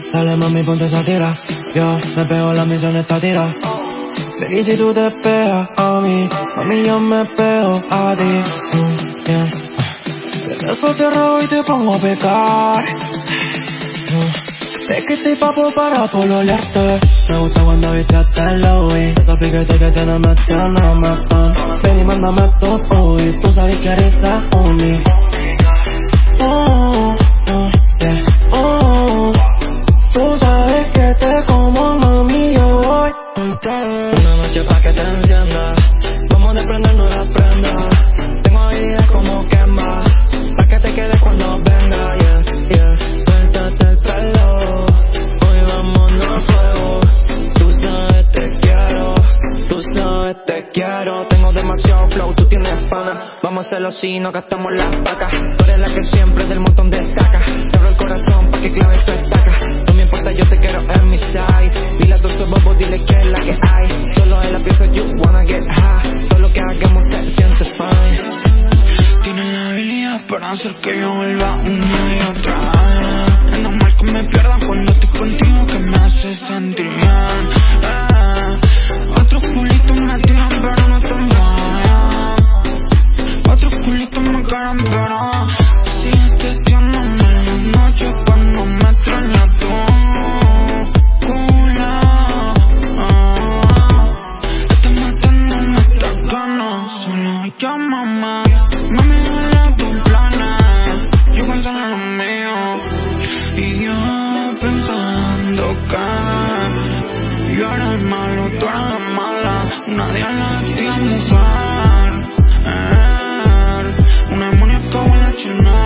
Dale mami, ponte esa tira. Yo me pego, la misión está tira. Ven y si tú te pegas a mí, mami yo me pego a ti. Yeah. De eso te robo y te pongo a pecar. Es que estoy papo para pololearte. Me gusta cuando viste hasta el Louis. Esos piquetes que te me matan. Ven y mándame todo y tú sabes que eres la only. Yeah. Tú sabes que te como, mami, yo voy por ti. Una noche pa' que te encienda. Vamos a prendernos la prenda. Tengo habilidad como quema, pa' que te quedes cuando venga, yeah. Suéltate el pelo, hoy vámonos a fuego. Tú sabes te quiero. Tengo demasiado flow, tú tienes pana. Vamos a hacerlo así, no gastamos las vacas. Tú eres la que siempre del montón destaca. Te abro el corazón pa' que claves tu estaca. No me importa, yo te quiero en mi side. Dile a tus bobos, dile que es la que hay. Solo en la pieza you wanna get high. Todo lo que hagamos se siente fine. Tienes la habilidad para hacer que yo vuelva una y otra vez. Es normal que me pierda cuando estoy contigo, que me hace sentir bien. Otros culitos me tiran pero no te vayan. Otros culitos me quieren pero sigues testeándome en las noches cuando me extrañas tú. Estás matándome estas ganas, solo llámame. Mami, dale tus planes, yo pensando en lo mío. Y yo pensando que yo era el malo, tú eras la mala. Nadie la tía mujer, una demonia acabó en la china.